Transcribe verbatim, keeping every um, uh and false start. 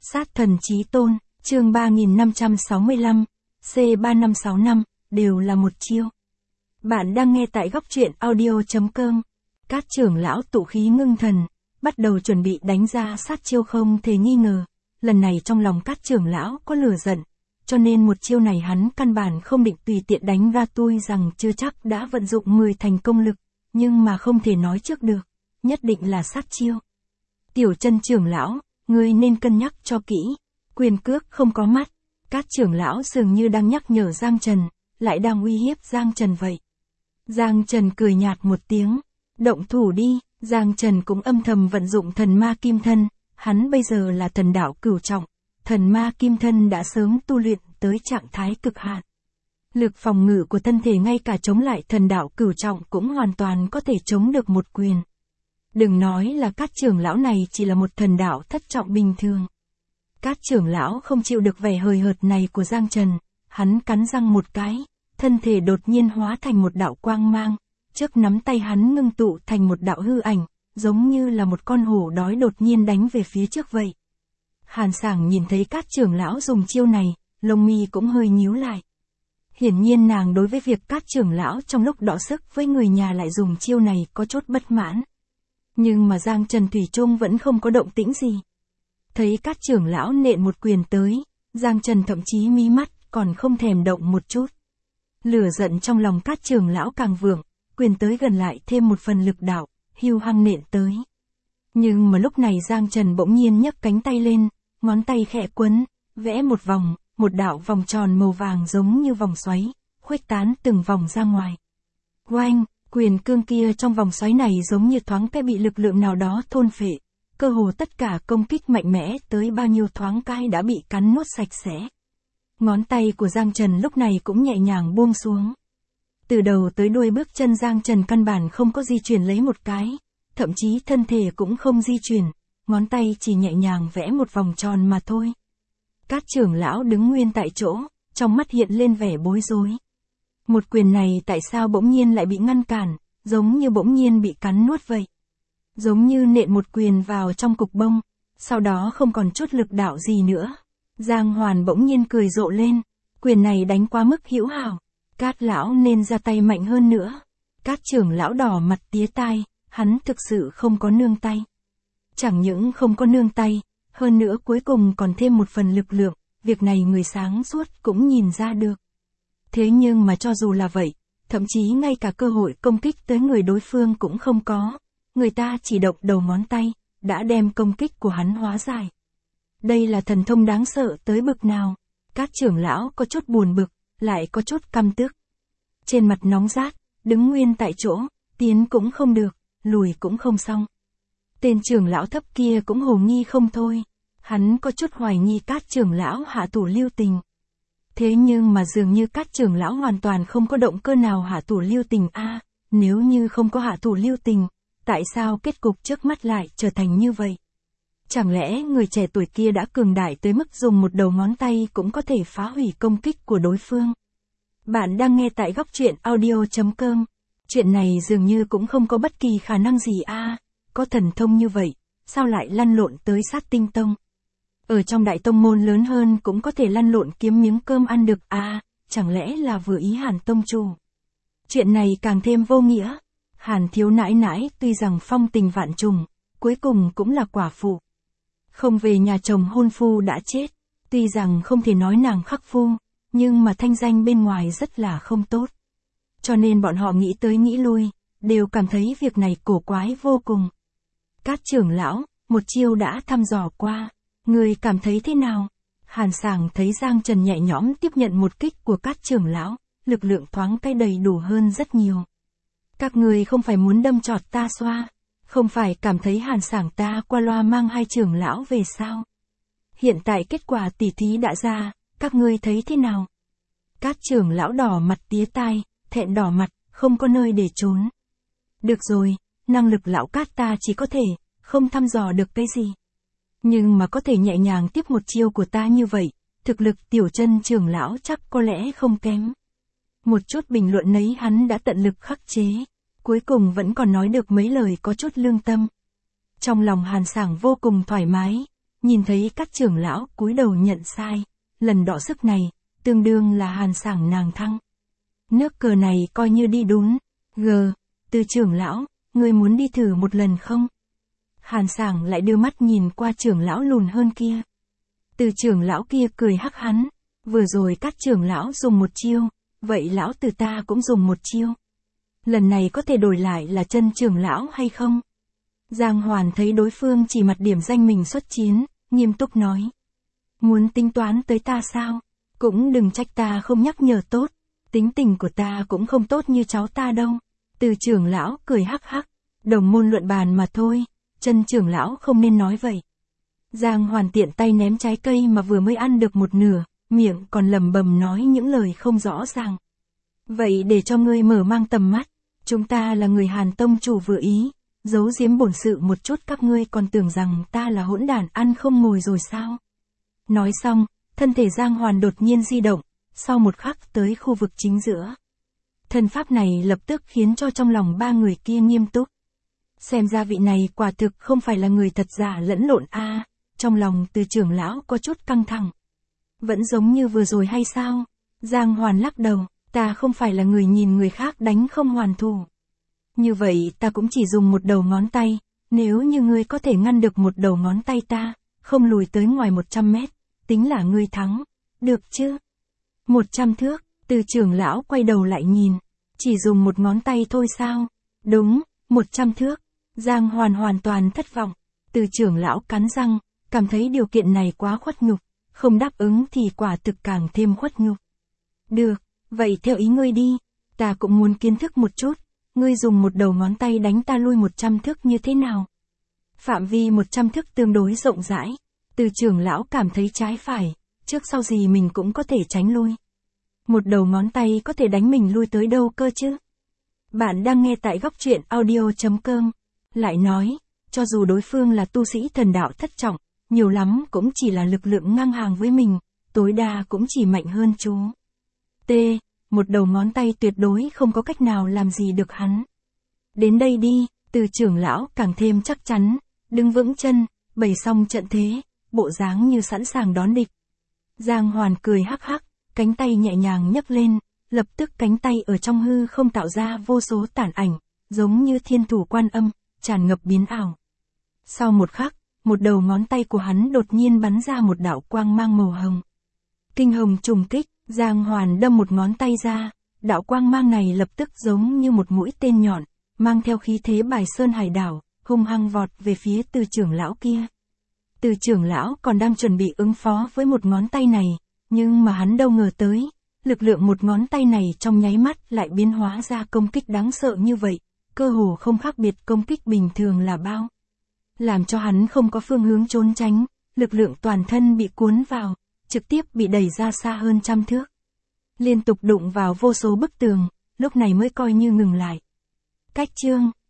Sát thần chí tôn, chương ba nghìn năm trăm sáu mươi lăm, C ba năm sáu năm, đều là một chiêu. Bạn đang nghe tại góc truyện audio chấm com. Các trưởng lão tụ khí ngưng thần, bắt đầu chuẩn bị đánh ra sát chiêu không thể nghi ngờ. Lần này trong lòng các trưởng lão có lửa giận, cho nên một chiêu này hắn căn bản không định tùy tiện đánh ra, tuy rằng chưa chắc đã vận dụng mười thành công lực, nhưng mà không thể nói trước được, nhất định là sát chiêu. Tiểu Chân trưởng lão, ngươi nên cân nhắc cho kỹ, quyền cước không có mắt. Các trưởng lão dường như đang nhắc nhở Giang Trần, lại đang uy hiếp Giang Trần vậy. Giang Trần cười nhạt một tiếng, động thủ đi. Giang Trần cũng âm thầm vận dụng thần ma kim thân, hắn bây giờ là thần đạo cửu trọng, thần ma kim thân đã sớm tu luyện tới trạng thái cực hạn. Lực phòng ngự của thân thể ngay cả chống lại thần đạo cửu trọng cũng hoàn toàn có thể chống được một quyền. Đừng nói là các trưởng lão này chỉ là một thần đạo thất trọng bình thường. Các trưởng lão không chịu được vẻ hời hợt này của Giang Trần, hắn cắn răng một cái, thân thể đột nhiên hóa thành một đạo quang mang, trước nắm tay hắn ngưng tụ thành một đạo hư ảnh, giống như là một con hổ đói đột nhiên đánh về phía trước vậy. Hàn Sảng nhìn thấy các trưởng lão dùng chiêu này, lông mi cũng hơi nhíu lại. Hiển nhiên nàng đối với việc các trưởng lão trong lúc đọ sức với người nhà lại dùng chiêu này có chút bất mãn. Nhưng mà Giang Trần thủy chung vẫn không có động tĩnh gì. Thấy các trưởng lão nện một quyền tới, Giang Trần thậm chí mí mắt còn không thèm động một chút. Lửa giận trong lòng các trưởng lão càng vượng, quyền tới gần lại thêm một phần lực đạo, hưu hăng nện tới. Nhưng mà lúc này Giang Trần bỗng nhiên nhấc cánh tay lên, ngón tay khẽ quấn, vẽ một vòng, một đạo vòng tròn màu vàng giống như vòng xoáy, khuếch tán từng vòng ra ngoài. Oanh, quyền cương kia trong vòng xoáy này giống như thoáng cái bị lực lượng nào đó thôn phệ, cơ hồ tất cả công kích mạnh mẽ tới bao nhiêu thoáng cái đã bị cắn nuốt sạch sẽ. Ngón tay của Giang Trần lúc này cũng nhẹ nhàng buông xuống. Từ đầu tới đuôi bước chân Giang Trần căn bản không có di chuyển lấy một cái, thậm chí thân thể cũng không di chuyển, ngón tay chỉ nhẹ nhàng vẽ một vòng tròn mà thôi. Các trưởng lão đứng nguyên tại chỗ, trong mắt hiện lên vẻ bối rối. Một quyền này tại sao bỗng nhiên lại bị ngăn cản, giống như bỗng nhiên bị cắn nuốt vậy. Giống như nện một quyền vào trong cục bông, sau đó không còn chút lực đạo gì nữa. Giang Hoàn bỗng nhiên cười rộ lên, quyền này đánh quá mức hữu hảo, các lão nên ra tay mạnh hơn nữa. Các trưởng lão đỏ mặt tía tai, hắn thực sự không có nương tay. Chẳng những không có nương tay, hơn nữa cuối cùng còn thêm một phần lực lượng, việc này người sáng suốt cũng nhìn ra được. Thế nhưng mà cho dù là vậy, thậm chí ngay cả cơ hội công kích tới người đối phương cũng không có. Người ta chỉ động đầu ngón tay, đã đem công kích của hắn hóa giải. Đây là thần thông đáng sợ tới bực nào. Các trưởng lão có chút buồn bực, lại có chút căm tức. Trên mặt nóng rát, đứng nguyên tại chỗ, tiến cũng không được, lùi cũng không xong. Tên trưởng lão thấp kia cũng hồ nghi không thôi. Hắn có chút hoài nghi các trưởng lão hạ thủ lưu tình. Thế nhưng mà dường như các trưởng lão hoàn toàn không có động cơ nào hạ thủ lưu tình a. À, nếu như không có hạ thủ lưu tình, tại sao kết cục trước mắt lại trở thành như vậy? Chẳng lẽ người trẻ tuổi kia đã cường đại tới mức dùng một đầu ngón tay cũng có thể phá hủy công kích của đối phương? Bạn đang nghe tại góc truyện audio chấm com. Chuyện này dường như cũng không có bất kỳ khả năng gì a. À, có thần thông như vậy, sao lại lăn lộn tới Sát Tinh Tông? Ở trong đại tông môn lớn hơn cũng có thể lăn lộn kiếm miếng cơm ăn được a. À, chẳng lẽ là vừa ý Hàn tông chủ? Chuyện này càng thêm vô nghĩa. Hàn thiếu nãi nãi tuy rằng phong tình vạn trùng, cuối cùng cũng là quả phụ. Không về nhà chồng hôn phu đã chết, tuy rằng không thể nói nàng khắc phu, nhưng mà thanh danh bên ngoài rất là không tốt. Cho nên bọn họ nghĩ tới nghĩ lui, đều cảm thấy việc này cổ quái vô cùng. Các trưởng lão, một chiêu đã thăm dò qua, người cảm thấy thế nào? Hàn Sảng thấy Giang Trần nhẹ nhõm tiếp nhận một kích của các trưởng lão, lực lượng thoáng cái đầy đủ hơn rất nhiều. Các người không phải muốn đâm chọt ta xoa, không phải cảm thấy Hàn Sảng ta qua loa mang hai trưởng lão về sao? Hiện tại kết quả tỉ thí đã ra, các ngươi thấy thế nào? Các trưởng lão đỏ mặt tía tai, thẹn đỏ mặt, không có nơi để trốn. Được rồi, năng lực lão cát ta chỉ có thể, không thăm dò được cái gì. Nhưng mà có thể nhẹ nhàng tiếp một chiêu của ta như vậy, thực lực Tiểu Chân trưởng lão chắc có lẽ không kém. Một chút bình luận nấy hắn đã tận lực khắc chế, cuối cùng vẫn còn nói được mấy lời có chút lương tâm. Trong lòng Hàn Sảng vô cùng thoải mái, nhìn thấy các trưởng lão cúi đầu nhận sai, lần đọ sức này, tương đương là Hàn Sảng nàng thăng. Nước cờ này coi như đi đúng. G, Từ trưởng lão, ngươi muốn đi thử một lần không? Hàn Sảng lại đưa mắt nhìn qua trưởng lão lùn hơn kia. Từ trưởng lão kia cười hắc hắn, vừa rồi các trưởng lão dùng một chiêu, vậy lão từ ta cũng dùng một chiêu. Lần này có thể đổi lại là chân trưởng lão hay không? Giang Hoàn thấy đối phương chỉ mặt điểm danh mình xuất chiến, nghiêm túc nói. Muốn tính toán tới ta sao? Cũng đừng trách ta không nhắc nhở tốt, tính tình của ta cũng không tốt như cháu ta đâu. Từ trưởng lão cười hắc hắc, đồng môn luận bàn mà thôi, chân trưởng lão không nên nói vậy. Giang Hoàn tiện tay ném trái cây mà vừa mới ăn được một nửa, miệng còn lầm bầm nói những lời không rõ ràng. Vậy để cho ngươi mở mang tầm mắt, chúng ta là người Hàn tông chủ vừa ý, giấu giếm bổn sự một chút các ngươi còn tưởng rằng ta là hỗn đản ăn không ngồi rồi sao? Nói xong, thân thể Giang Hoàn đột nhiên di động, sau một khắc tới khu vực chính giữa. Thân pháp này lập tức khiến cho trong lòng ba người kia nghiêm túc. Xem ra vị này quả thực không phải là người thật giả lẫn lộn a. À, trong lòng Từ trưởng lão có chút căng thẳng. Vẫn giống như vừa rồi hay sao? Giang Hoàn lắc đầu, ta không phải là người nhìn người khác đánh không hoàn thủ. Như vậy ta cũng chỉ dùng một đầu ngón tay, nếu như ngươi có thể ngăn được một đầu ngón tay ta, không lùi tới ngoài một trăm mét, tính là ngươi thắng, được chứ? một trăm thước, Từ trưởng lão quay đầu lại nhìn, chỉ dùng một ngón tay thôi sao? Đúng, một trăm thước. Giang Hoàn hoàn toàn thất vọng. Từ trưởng lão cắn răng, cảm thấy điều kiện này quá khuất nhục, không đáp ứng thì quả thực càng thêm khuất nhục. Được, vậy theo ý ngươi đi, ta cũng muốn kiến thức một chút, ngươi dùng một đầu ngón tay đánh ta lui một trăm thước như thế nào? Phạm vi một trăm thước tương đối rộng rãi, Từ trưởng lão cảm thấy trái phải, trước sau gì mình cũng có thể tránh lui. Một đầu ngón tay có thể đánh mình lui tới đâu cơ chứ? Bạn đang nghe tại góc truyện audio chấm com. Lại nói, cho dù đối phương là tu sĩ thần đạo thất trọng, nhiều lắm cũng chỉ là lực lượng ngang hàng với mình, tối đa cũng chỉ mạnh hơn chú. T. Một đầu ngón tay tuyệt đối không có cách nào làm gì được hắn. Đến đây đi, Từ trưởng lão càng thêm chắc chắn, đứng vững chân, bày xong trận thế, bộ dáng như sẵn sàng đón địch. Giang Hoàn cười hắc hắc, cánh tay nhẹ nhàng nhấc lên, lập tức cánh tay ở trong hư không tạo ra vô số tản ảnh, giống như thiên thủ Quan Âm, tràn ngập biến ảo. Sau một khắc, một đầu ngón tay của hắn đột nhiên bắn ra một đạo quang mang màu hồng. Kinh hồng trùng kích, Giang Hoàn đâm một ngón tay ra, đạo quang mang này lập tức giống như một mũi tên nhọn, mang theo khí thế bài sơn hải đảo, hung hăng vọt về phía Từ trưởng lão kia. Từ trưởng lão còn đang chuẩn bị ứng phó với một ngón tay này, nhưng mà hắn đâu ngờ tới, lực lượng một ngón tay này trong nháy mắt lại biến hóa ra công kích đáng sợ như vậy, cơ hồ không khác biệt công kích bình thường là bao. Làm cho hắn không có phương hướng trốn tránh, lực lượng toàn thân bị cuốn vào, trực tiếp bị đẩy ra xa hơn trăm thước. Liên tục đụng vào vô số bức tường, lúc này mới coi như ngừng lại. Cách chương